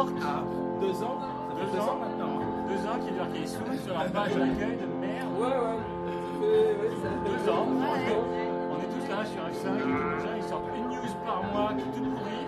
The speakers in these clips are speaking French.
York. 2 ans. Ça fait 2 ans maintenant. 2 ans qu'il est sur la page d'accueil de merde. Ouais, ça fait 2 ans. On est tous là sur F5. Déjà, ils sortent une news par mois qui est toute pourrie.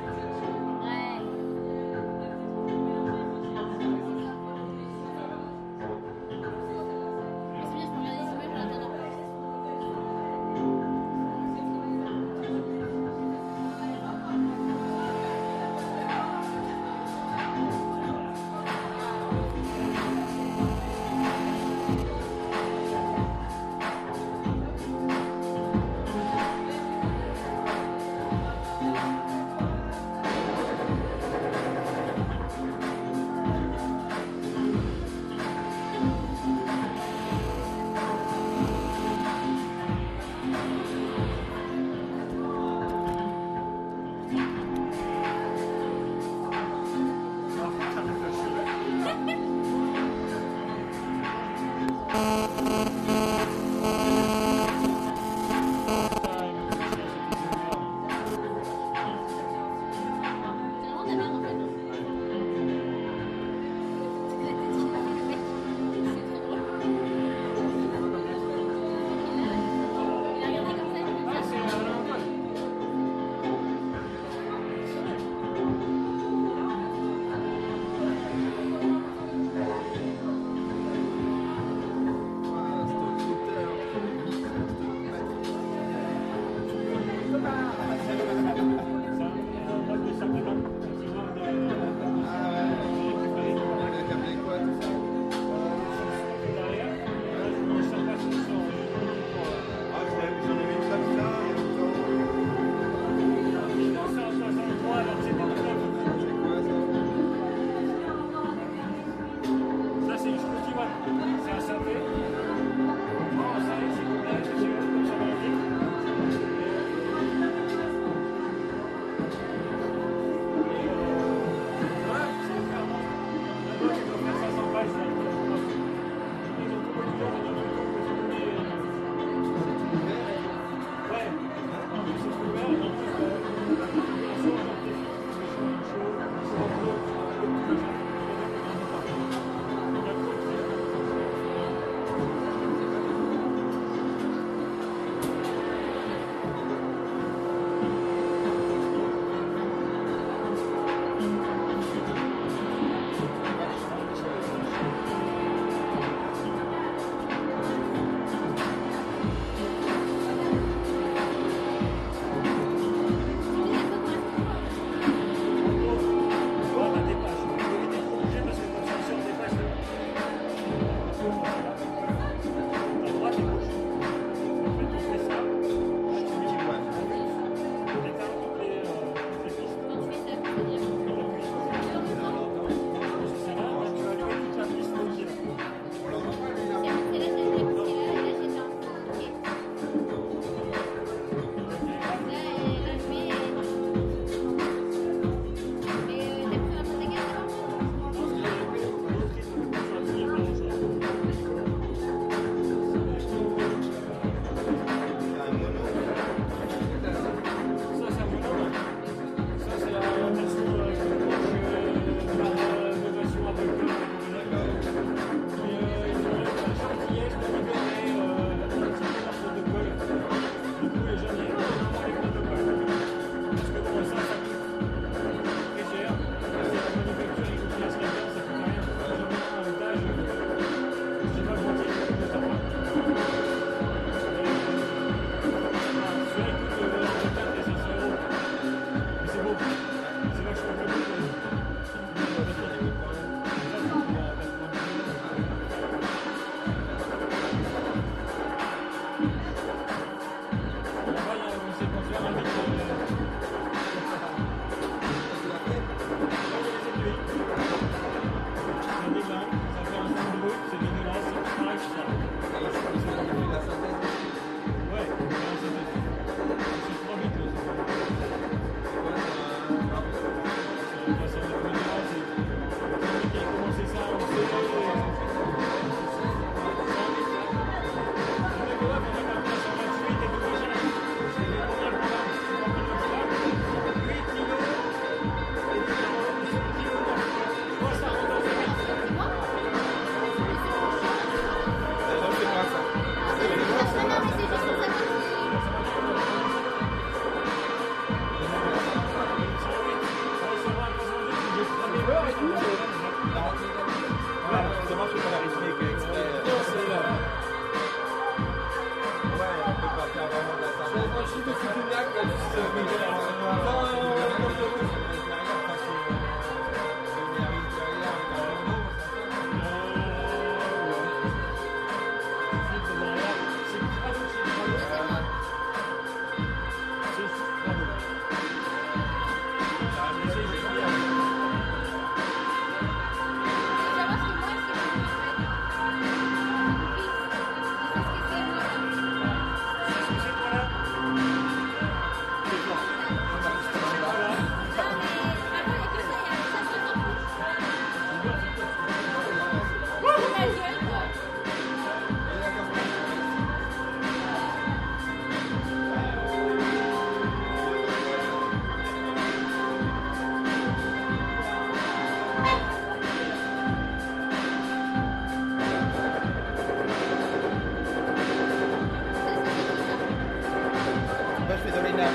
Moi, je fais Dolina.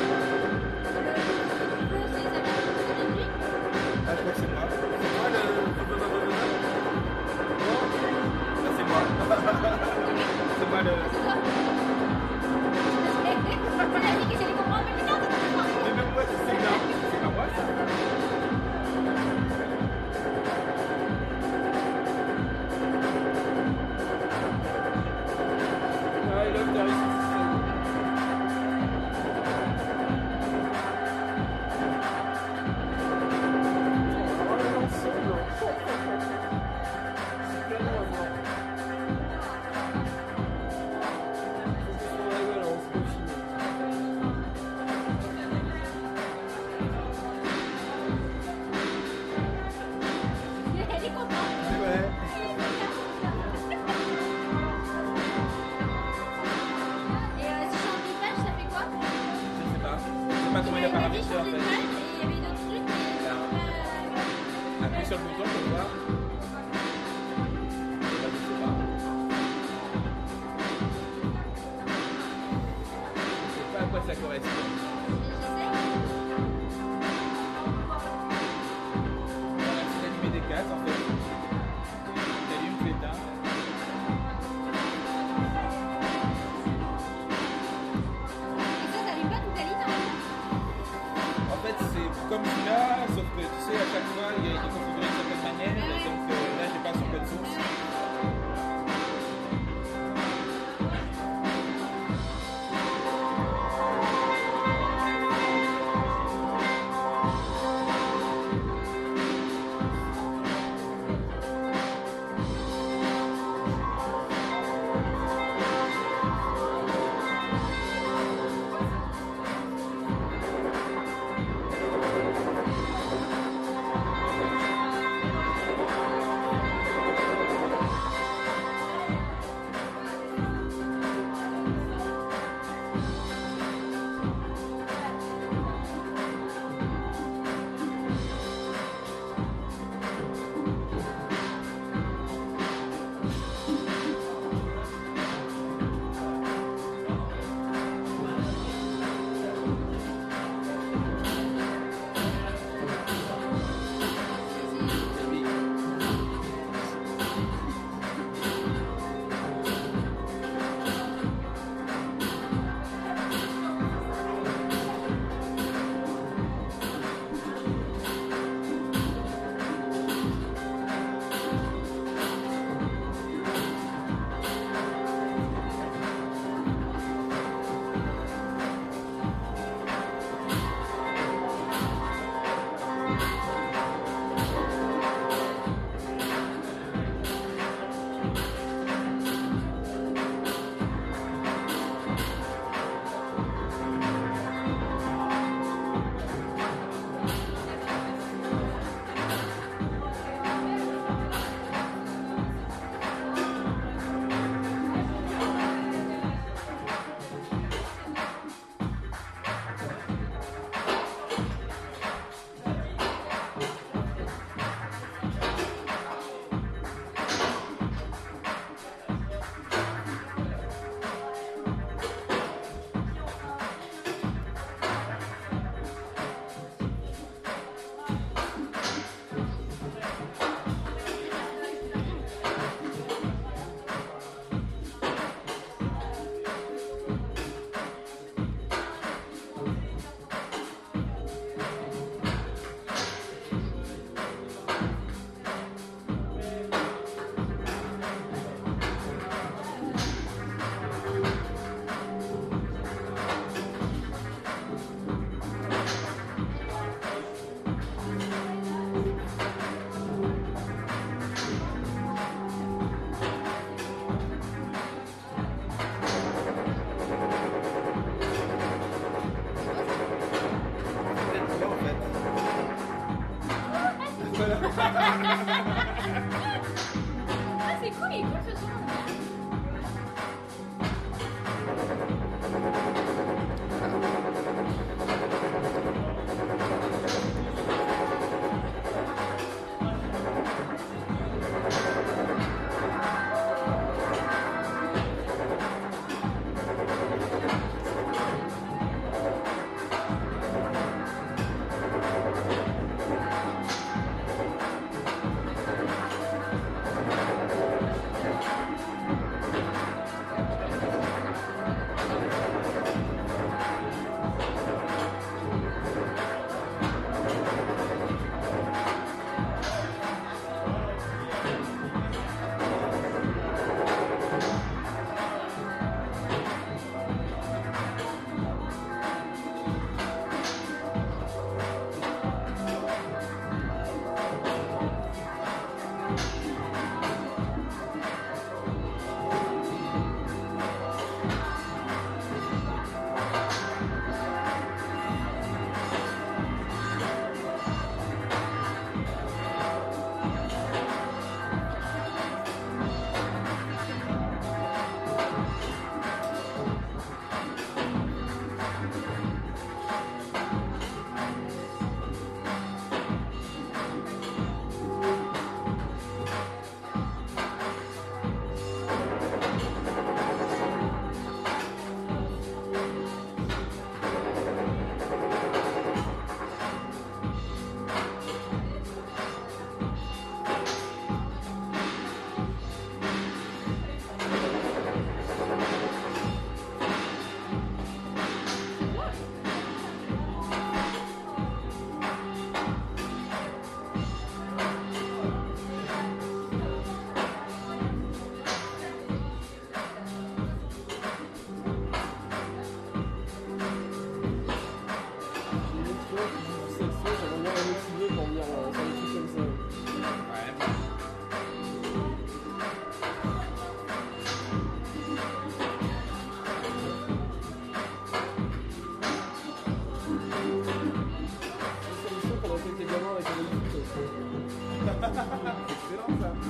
Ah, je crois que c'est moi. C'est moi le. Ah, c'est moi. C'est moi le. Mais même moi, c'est là. C'est pas moi, ça. Ah, et là, t'as réussi. Ouais. Je sais pas. Je sais pas comment il a paramétré en fait. Appuie sur le bouton pour voir. Là, je sais pas. Je sais pas à quoi ça correspond. C'est d'allumer des cases en fait. T'allumes, tu éteins. En fait, c'est comme celui-là, sauf que tu sais, à chaque fois, il est configuré d'une certaine manière. Donc là, j'ai pas son code source. Voilà. Ah, c'est cool, il est cool ce son. Excellent ça.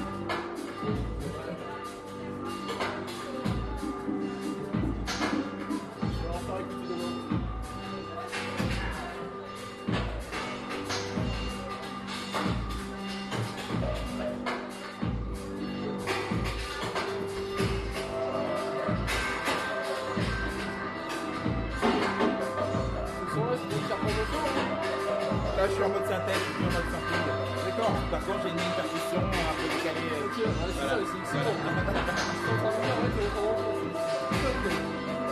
Je vais en faire écouter demain. Ce son-là, c'est une charpentation, hein. Là, je suis en mode synthèse, je suis en mode sampling. D'accord. Par contre, j'ai une percussion un peu décalée. Ok, ouais, c'est ça, c'est excitant. Je suis en train de dire, ouais, c'est vraiment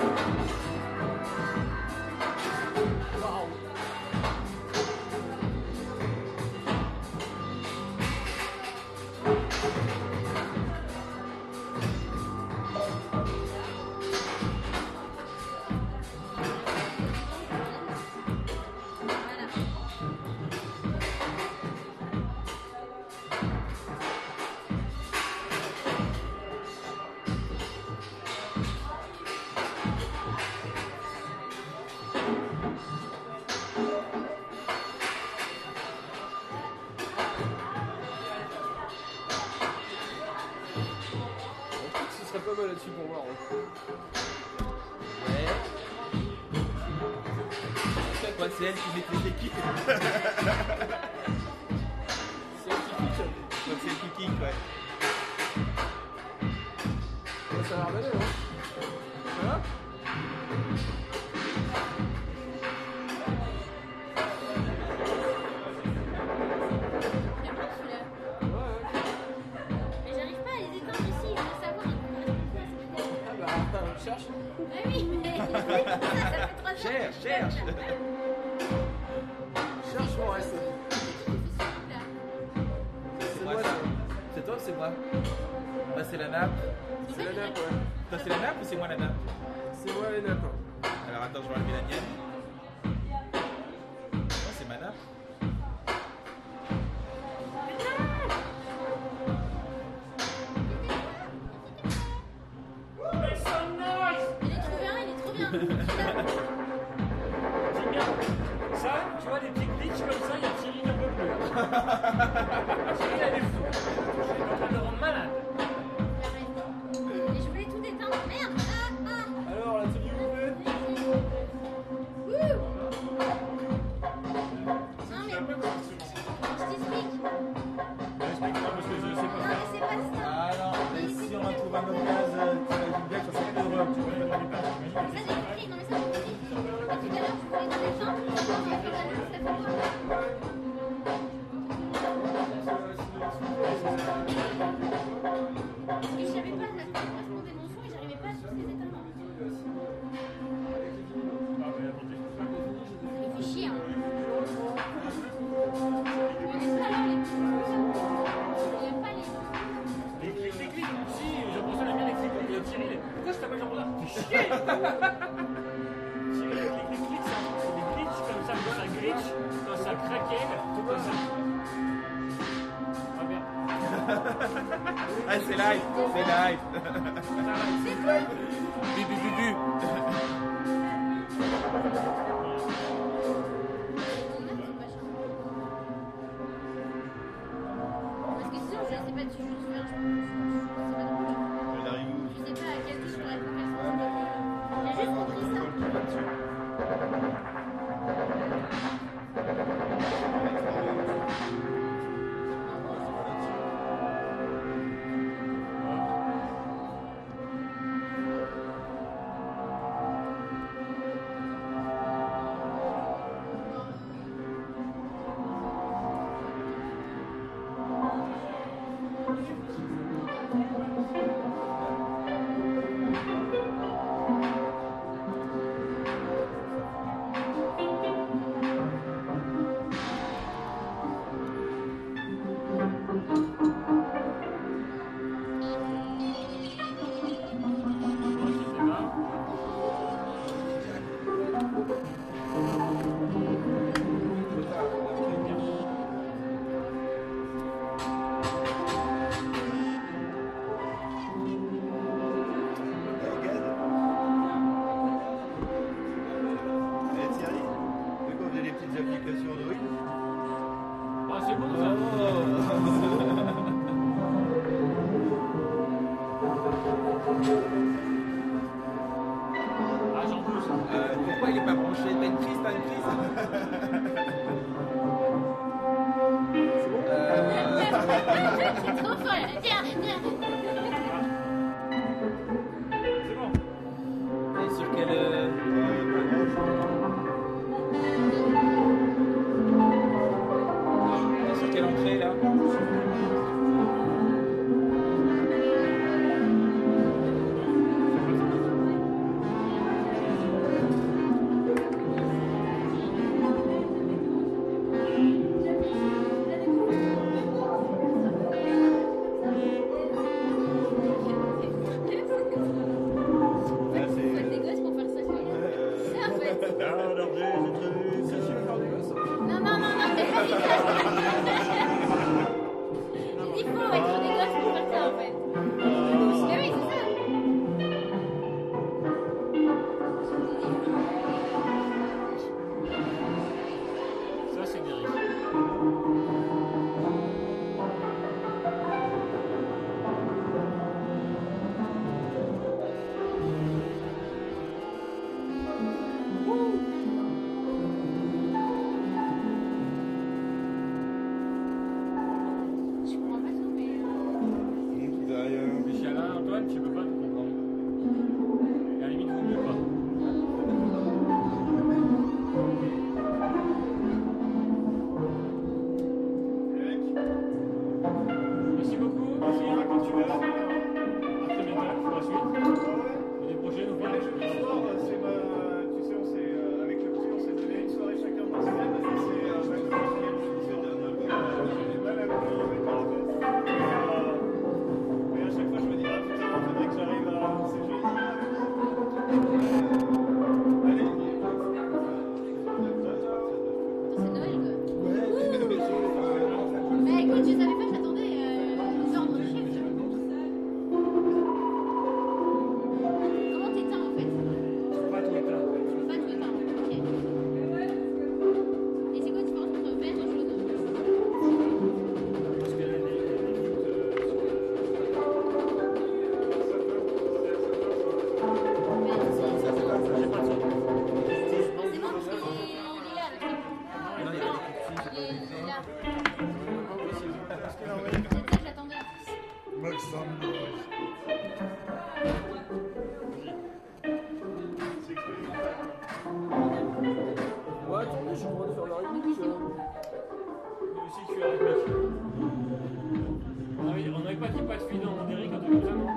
waouh. Ce serait pas mal là-dessus pour voir. Ouais. Ouais, c'est elle qui met les équipes. C'est un petit pic. Donc c'est le kicking, ouais. Ouais, ça a l'air d'aller, hein. Voilà. J'aime bien celui-là. Ouais. Mais j'arrive pas à les éteindre ici, je veux savoir. Ah bah, attends, cherche. Ah oui, mais ça fait 3 ans. Cherche, cherche. Cherche mon reste. C'est moi ça. C'est toi ou c'est moi? Bah c'est la nappe. C'est la nappe, ouais. Toi c'est la nappe ou c'est moi la nappe? C'est moi les nappes. Hein. Alors attends, je vais enlever la mienne. Oh, c'est ma nappe. Make some noise! Il est trop bien, il est trop bien. Regarde, ça, tu vois, des petits glitches comme ça, il y a Cyril un peu plus. Les glitches comme ça, quand ça glitch, quand ça craquelle, tout comme ça. Ah merde. Ah, c'est live, c'est live. Bu, bu, bu, bu. Parce que sinon, je sais pas du tout. Je sais pas à quel touche pour la faire. J'ai juste compris ça. Ah, c'est bon ça. Ah, j'en pousse. Pourquoi il est pas branché? T'as une crise, C'est trop fort là. Tiens. C'est bon. T'es sûr qu'elle... T'es sûr qu'elle est entrée là? Faut des gosses pour faire ça. C'est ça en fait. Non, mais pas des gosses. Il faut être des gosses pour faire ça en fait. Mais oui, c'est ça. Ça, c'est des risques. Je comprends pas tout, mais. Michalin, Antoine, tu peux pas tout comprendre. Et à la limite, vaut mieux pas. Merci beaucoup. Merci, quand tu verras. À très bientôt pour la suite. L'année prochaine ou pas? Avec le prix, on s'est donné une soirée chacun par semaine. Et c'est même le mais à chaque fois, je me dis, ah putain, il faudrait que j'arrive à. C'est génial. Allez, C'est Noël quoi. Mais écoute, je savais pas que j'attendais les ordres du chef. Comment t'éteins en fait? Pas tout éteint. Tu peux pas tout éteindre. Ok. Et c'est quoi la différence entre vert et jaune? Parce qu'elle a des Vert, c'est ça. j'ai pas de son. C'est bon parce qu'il est là le truc. Non, il y a des Il est là. Parce que C'est ça que j'attendais. ouais, attendez, je suis en train de faire la remix. Si tu es rythmique. On n'avait pas dit pas de filon en Eric, un truc comme ça, non?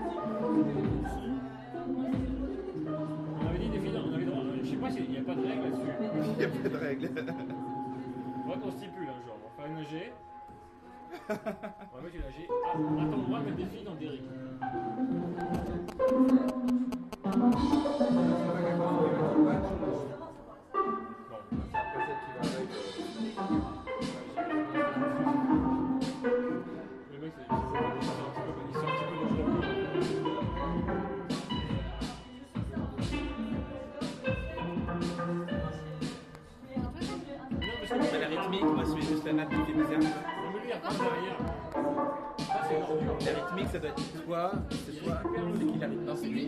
On avait dit des filons, on avait droit. Je sais pas s'il n'y a pas de règle là-dessus. il n'y a pas de règle. Faudrait qu'on stipule un genre. On va faire une G. On va mettre une G. Ah, attends, on va mettre des filles dans Derrick. La rythmique, moi je suis juste la nappe qui fait bizarre. La rythmique, ça doit être toi, c'est toi, c'est qui la rythmique? Non, c'est lui.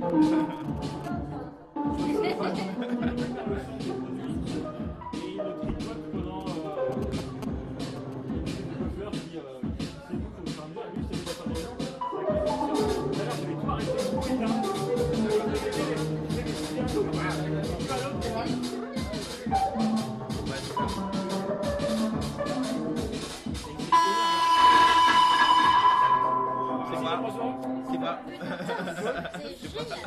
C'est moi. C'est génial.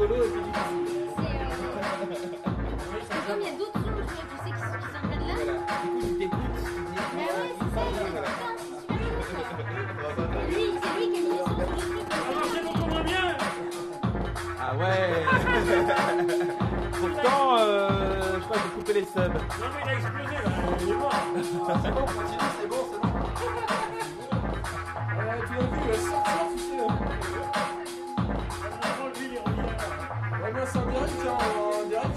rigolo et puis du coup. C'est comme il y a d'autres zones, tu vois, tu sais qui s'emmènent là. Voilà. Du coup, tu t'écoutes, tu te dis. Mais ouais, c'est ça, il est putain, c'est lui qui a mis le son sur le truc. Alors c'est beaucoup moins bien. Ah ouais. Pourtant, je crois que j'ai coupé les subs. Non mais il a explosé là, il est mort. C'est bon, continue, c'est bon, c'est bon. Tu l'as vu, il va sortir, tu sais. Avant lui, il est revenu là. Ouais, mais c'est en direct, tiens, en direct.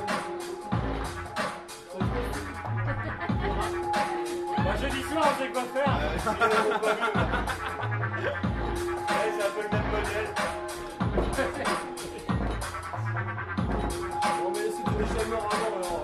Bah, jeudi soir, on sait quoi faire. Ouais, c'est un peu le même modèle. Bon, mais c'était déjà mort avant, alors.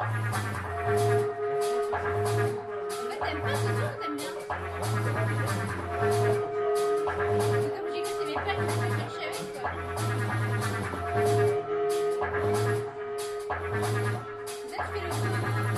En fait, t'aimes pas ce son ou t'aimes bien? C'est comme j'ai cru que t'aimais pas le son que je cherchais avec quoi. Là, tu fais le son.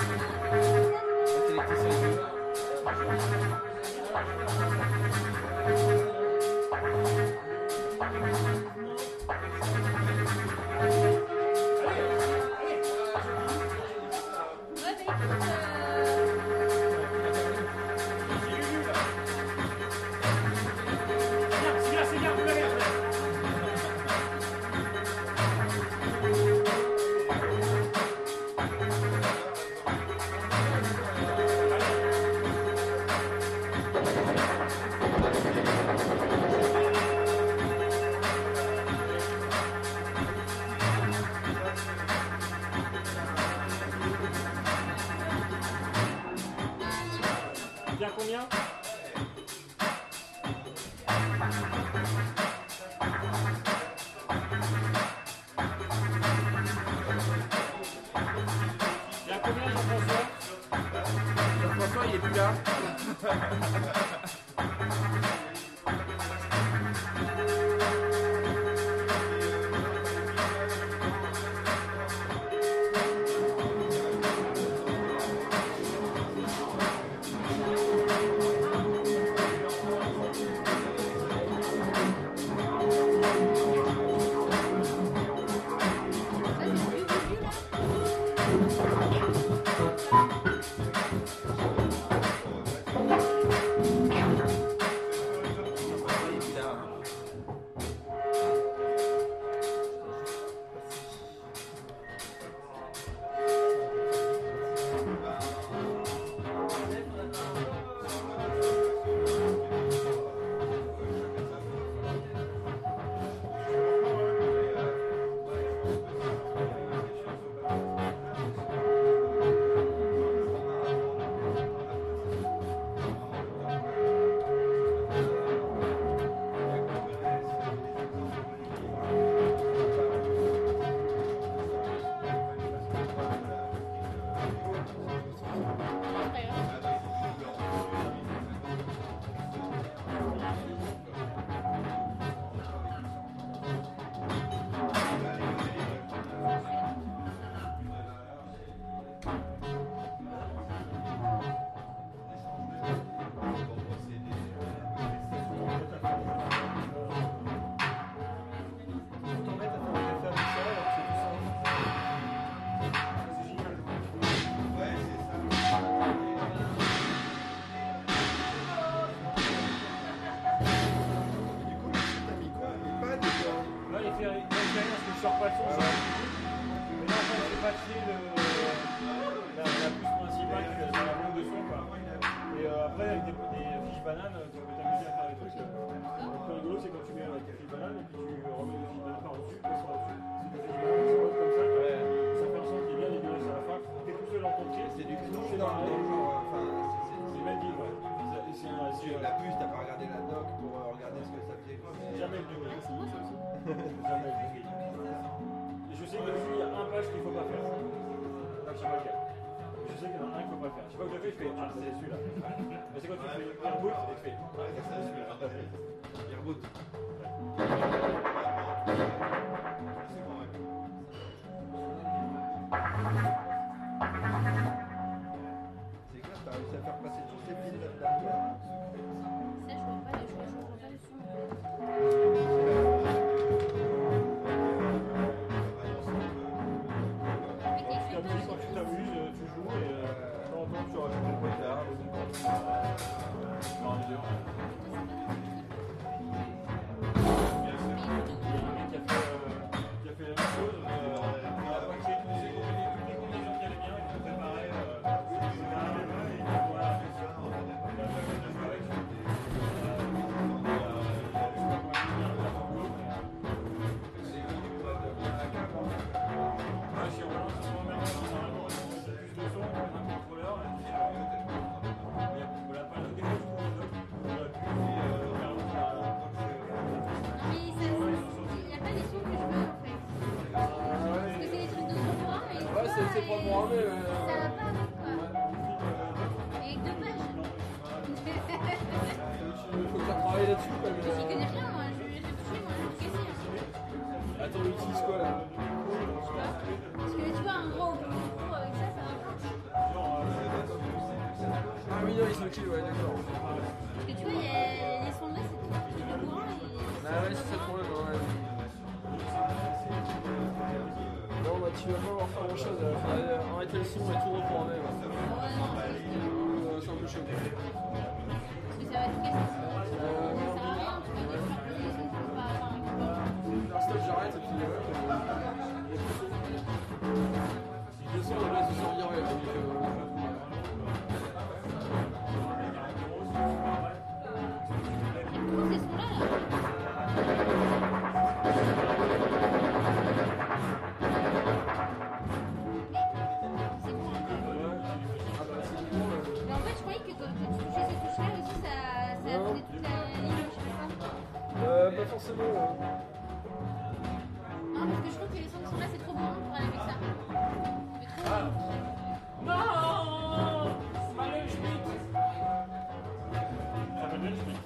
Bien combien? Bien combien, Jean-François? Jean-François, il est plus là. Après, avec des fiches bananes, tu peux t'amuser à faire des trucs. Le plus rigolo, c'est quand tu mets tes fiches bananes et puis tu remets des fiches bananes par-dessus, par-dessus. Si tu fais des fiches bananes, comme ça, ça fait un son qui est bien dégueulasse à la fin. T'es tout seul dans ton pied. C'est du clou dans le genre. Enfin, c'est même dit, ouais. La puce, t'as pas regardé la doc pour regarder ce que ça faisait. Jamais le double. Jamais le double. Et je sais que dessus, il y a un page qu'il ne faut pas faire. Je sais pas lequel. Je sais qu'il y en a un qu'il ne faut pas faire. Je sais pas que je le fais, je fais ah, c'est celui-là. Mais c'est quand tu fais reboot et tu fais ah, c'est celui-là. Reboot. C'est clair, t'as réussi à faire passer tous ces fils là-dedans. Ça, je vois pas les choses, je vois pas le son. Quand tu t'amuses, tu joues et de temps en temps tu rajoutes un peu tard. c'est programmé. Ça va pas avec quoi. Avec 2 pages. Il faut faire travailler là-dessus. Je connais rien moi, je vais toucher moi, je vais casser. Attends, on utilise quoi là? Parce que tu vois, un gros avec ça, ça va pas. Ah oui, non, ils sont ok, ouais, d'accord. Parce que tu vois, il y a les sons là, c'est tout le courant et. Ah ouais, c'est ça le problème, ouais. Non, bah tu vas pas avoir faire grand chose, arrêter le son et tout reprogrammer. Ouais, non, C'est un peu chaud. parce que ça va tout casser. Ça sert à rien, tu vas faire poser les sons, tu peux pas avoir un rapport. Alors stop, j'arrête et puis le son, là, c'est sur virer, donc... Et comment ces sons là c'est bon. Mais en fait, je croyais que quand tu touchais ces touches là aussi, ça faisait toute la ligne, je sais pas. Pas forcément. Non, parce que je trouve que les sons qui sont là, c'est trop bon pour aller avec ça. Mais trop bon. Non, Malin Schmitt. Ça s'appelle Schmitt.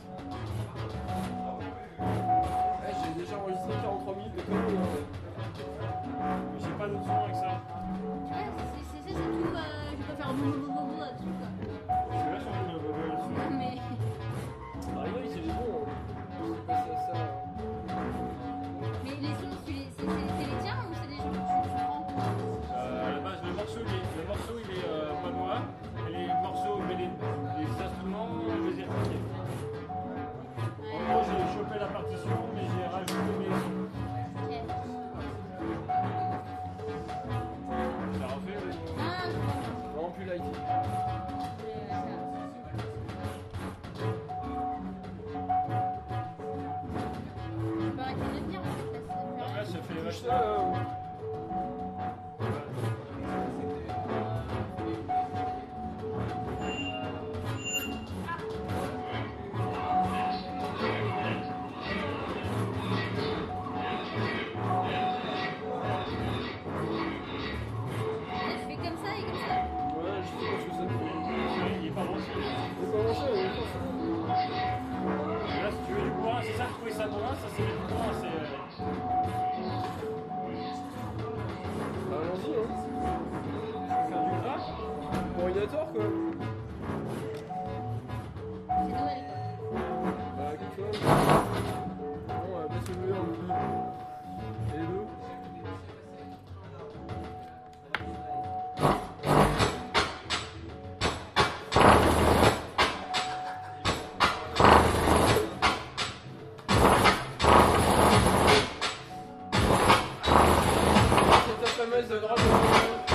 Ouais, j'ai déjà enregistré 43 minutes de conneries. Mais j'ai pas d'autre son avec ça. Ouais, c'est tout. Je vais pas faire blablabla dessus quoi. Parce que là, je suis en train de dessus. Mais. Ah oui, c'est bon. C'est passé à ça. Mais les sons, c'est les tiens ou c'est des gens que tu prends? À la base, le morceau il est pas moi. Et les morceaux, mais les instruments, je les ai refaits. En gros, j'ai chopé la partition, mais j'ai rajouté mes sons. Ok. Ça refait, oui. Ah, je comprends. Vraiment plus light. Je peux arrêter de venir en fait. Donc là, ça fait Touche vachement. ça, Tu fais comme ça et comme ça. ouais, je sais pas ce que ça fait. Il est pas branché. On peut commencer, on peut commencer. Là, si tu veux du courant, c'est ça que je trouvais ça bon, ça c'est du courant, c'est. Bah, allons-y, hein. Faire du crack. Coordinateur, quoi. C'est Noël quoi. Bah, quelque chose. Bon, baisse-le un peu. Et les deux. C'est ta fameuse droite de...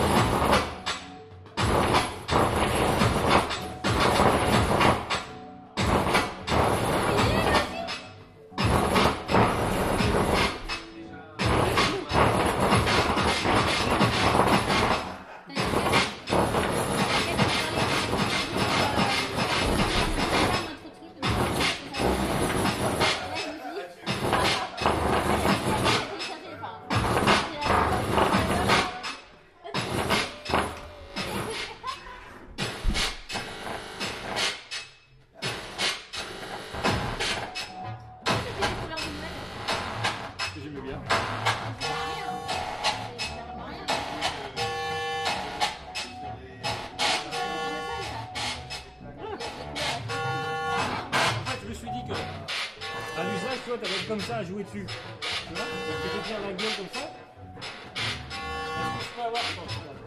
Que j'aimais bien. En fait, je me suis dit que à l'usage, toi, t'avais comme ça à jouer dessus. Tu vois? Donc, tu peux faire la gueule comme ça. Est-ce que je peux avoir, je pense, là.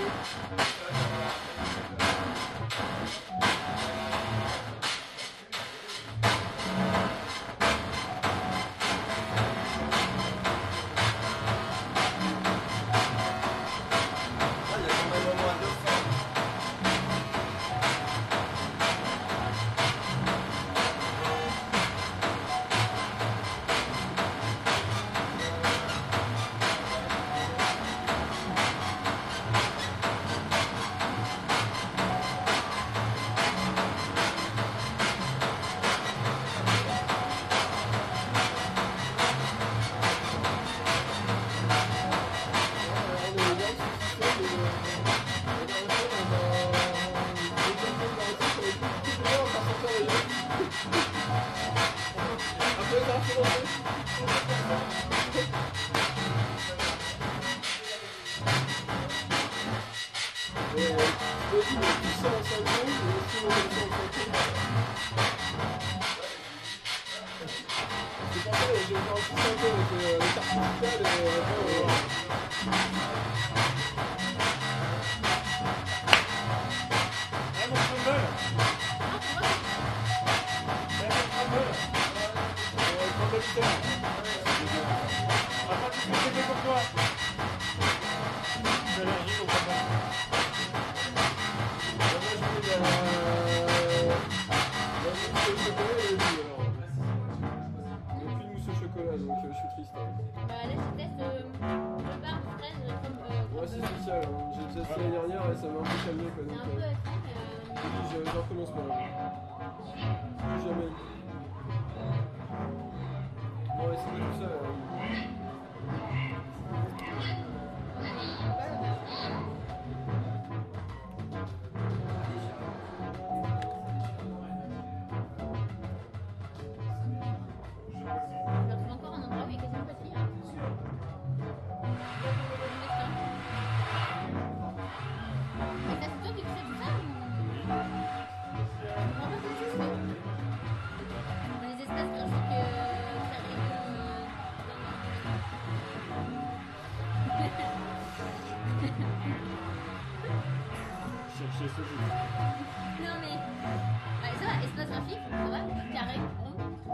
Non mais... Ouais, ça va, espace graphique, ça va, carré, rond,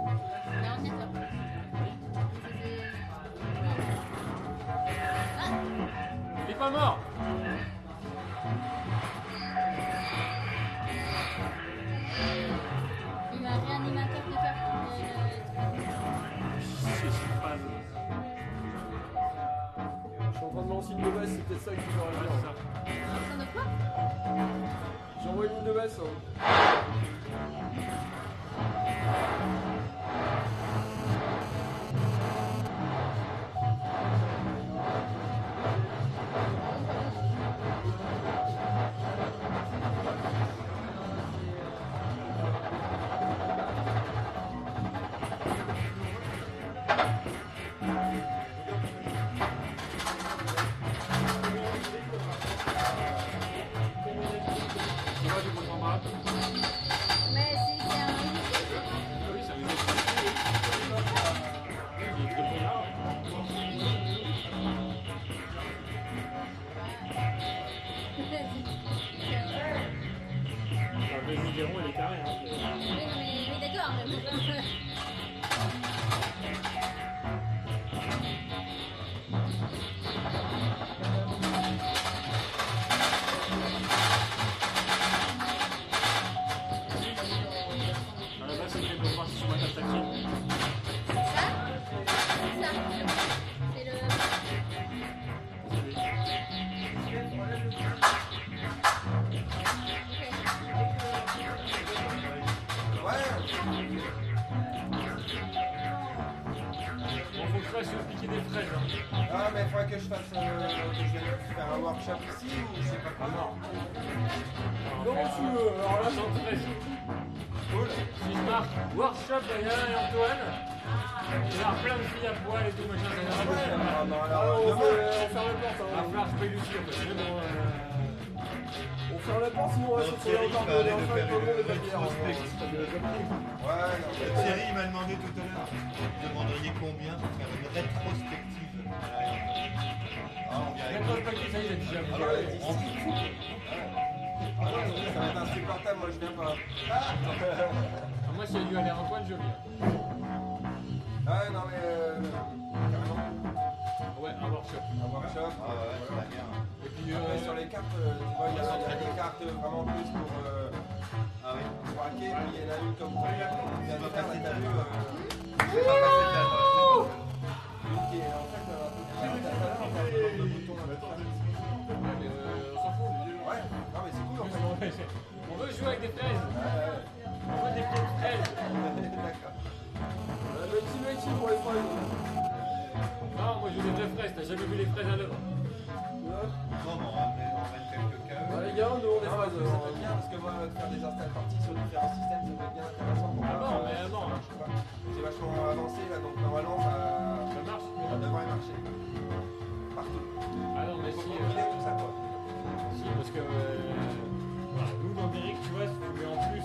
et ordinateur. Ah, Il est pas mort. il m'a réanimateur de cœur. Je suis pas... Je suis en train de lancer une mauvaise, c'est peut-être ça qu'il faut faire. Ça de quoi? J'envoie une ligne de basse. Mais c'est un... Oui, ça veut dire Le Zigéron, il est carré. Hein. Oui, non, mais d'accord, mais bon. À la base, c'est fait pour voir si je m'attaque tactile. Ça, c'est le... Bon, faut que je fasse piquer des fraises. Hein. Ah, mais il faudrait que je fasse que je vienne faire un workshop ici ou je sais pas comment. Non, tu veux. Alors là, J'en fraises. Cool. Si je marque workshop d'Alain et Antoine, il y a plein de filles à poil et tout, machin, ça ira Ouais, bien. alors, on demain, ferme la porte. Il va falloir que je paye le tir, parce que bon, On ferme la porte, sinon on va se retrouver encore de en train de voler de la bière. ouais, non, Thierry il m'a demandé tout à l'heure, vous demanderiez combien pour faire une rétrospective. ah, Même dans le paquet, ça y est, j'ai déjà Alors, elle dit, ça va être insupportable, moi je viens pas. Moi, s'il y a dû aller en coin, je viens. Ah non mais carrément, Ouais, un workshop. un workshop. Et puis, Après sur les cartes, tu vois, il y a des cartes vraiment plus pour hacker, puis il y en a une comme pour faire, là t'as vu, une qui est en fait un peu de bouton. on s'en fout. Ouais, non mais c'est cool en fait. On veut jouer avec des fraises. On veut des petites fraises. D'accord. Petit pour les fraises. Non, moi je veux des vraies fraises. T'as jamais vu les fraises à l'œuvre? Les gars, on demande des Non, parce phrases. que ça peut être bien, parce que moi, faire des install parties sur différents systèmes, ça peut être bien intéressant pour Ah non, mais non. je sais pas. C'est vachement avancé là, donc normalement ça marche. devrait marcher. Partout. Ah non, mais Faut si. combiner tout ça quoi. Si, parce que voilà, nous dans Derrick, tu vois, si tu mets en plus.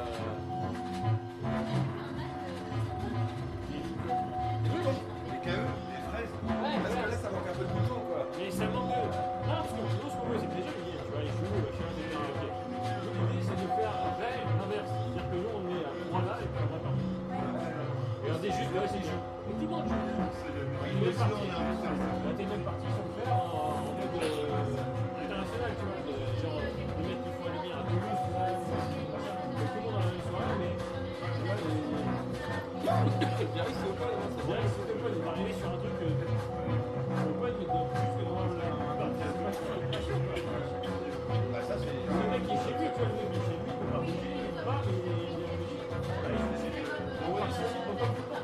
Parce que là ça manque un peu de boutons quoi. Mais ça manque de. Non, parce que sinon, ce qu'on veut, c'est que les gens ils viennent, tu vois, les chevaux, machin, des gens, ok. Nous, l'idée, c'est de faire après l'inverse. C'est-à-dire que nous, on est à point là et puis on va pas. Et on dit juste, ouais, c'est le jeu. Et tout le monde joue. T'es même parti sur le faire en mode international, tu vois. Genre, les mecs qui font la lumière à Toulouse, tout ça, machin. Donc, tout le monde dans la même soirée, mais. Tu vois, Biarritz, c'est open, hein, c'est c'est vrai que c'est open, on va arriver sur un truc. Open, mais de plus que dans la. C'est vachement impressionnant, tu vois. Le mec qui est chez lui, tu vois, le mec qui est chez lui, il peut pas bouger, il peut pas, mais il est en Belgique. Là, il joue chez lui. On participe autant que tout le temps.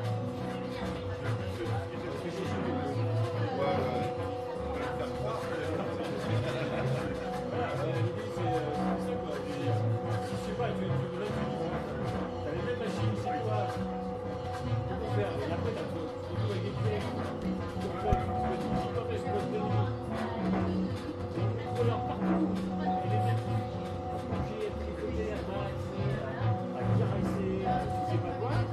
Parce que c'est chez lui. Voilà, l'idée c'est ça quoi. Si je sais pas, tu as les mêmes machines chez toi, tu peux faire, et après tu te retrouves avec des clés, tu peux quand est-ce que tu peux te des contrôleurs partout, et les mêmes bouger, tricoter, maxer, à caresser, je sais pas quoi.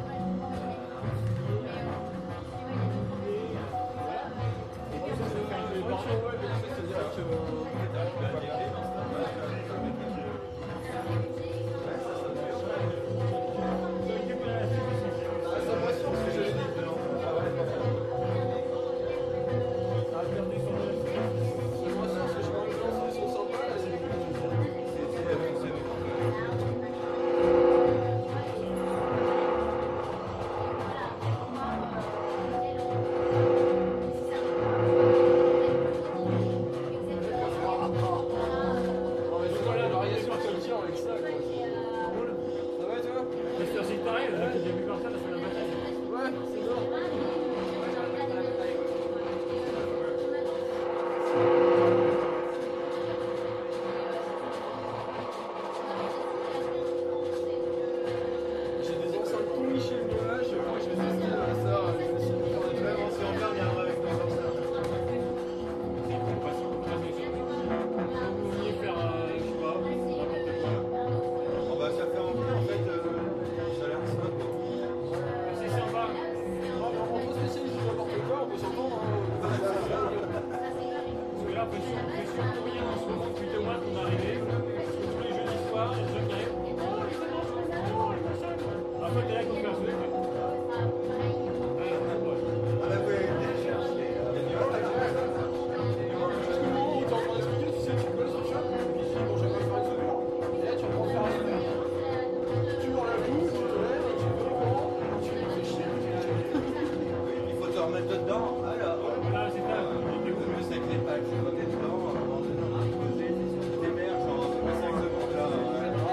Voilà. Et tout ça, ça fait un peu de bordel. C'est-à-dire que ça me rassure ce que j'avais dit. Ça a perdu son Ça me rassure parce que je vois que les gens ils sont sympas, là, c'est la variation que tu tires avec ça, quoi. Ça va, tu vois? c'est pareil, j'ai vu par ça la semaine passée. Ouais, c'est bon. J'ai des enceintes pourries chez moi, je crois que je vais tester ça. Je vais essayer de faire des trucs. Si on vient, on viendra avec nos enceintes. Quand vous vouliez faire, je sais pas, n'importe quoi. Ça fait envie en fait, ça a l'air smart. C'est sympa. On peut se spécialiser sur n'importe quoi, on peut s'entendre. Parce que là, on fait surtout rien en ce moment depuis 2 mois qu'on est arrivé. Parce que tous les jeudis soirs, il y a des gens qui arrivent. Oh, les annonces, oh, les machins. En fait, t'es là qu'on fait un truc. Jusqu'au moment où t'es en train d'expliquer, tu sais, tu peux sur le shop, et puis tu dis, bon, je vais pas faire une soudure. Et là, tu vas prendre faire un soudure. Tu enlèves tout, tu te lèves, tu fais comment, tu fais chier, Il faut te remettre dedans. Alors, Voilà, c'est ça. le mieux c'est que les packs, c'est remettre dedans, avant de poser, t'émerges en 5 secondes là.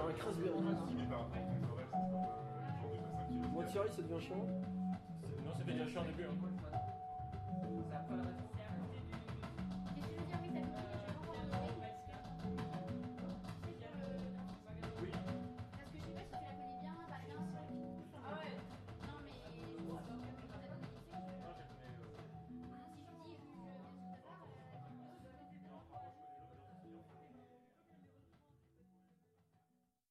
faire un crasse-berry. Moi, Thierry, ça devient chiant. Non, c'était déjà chiant au début. Hein.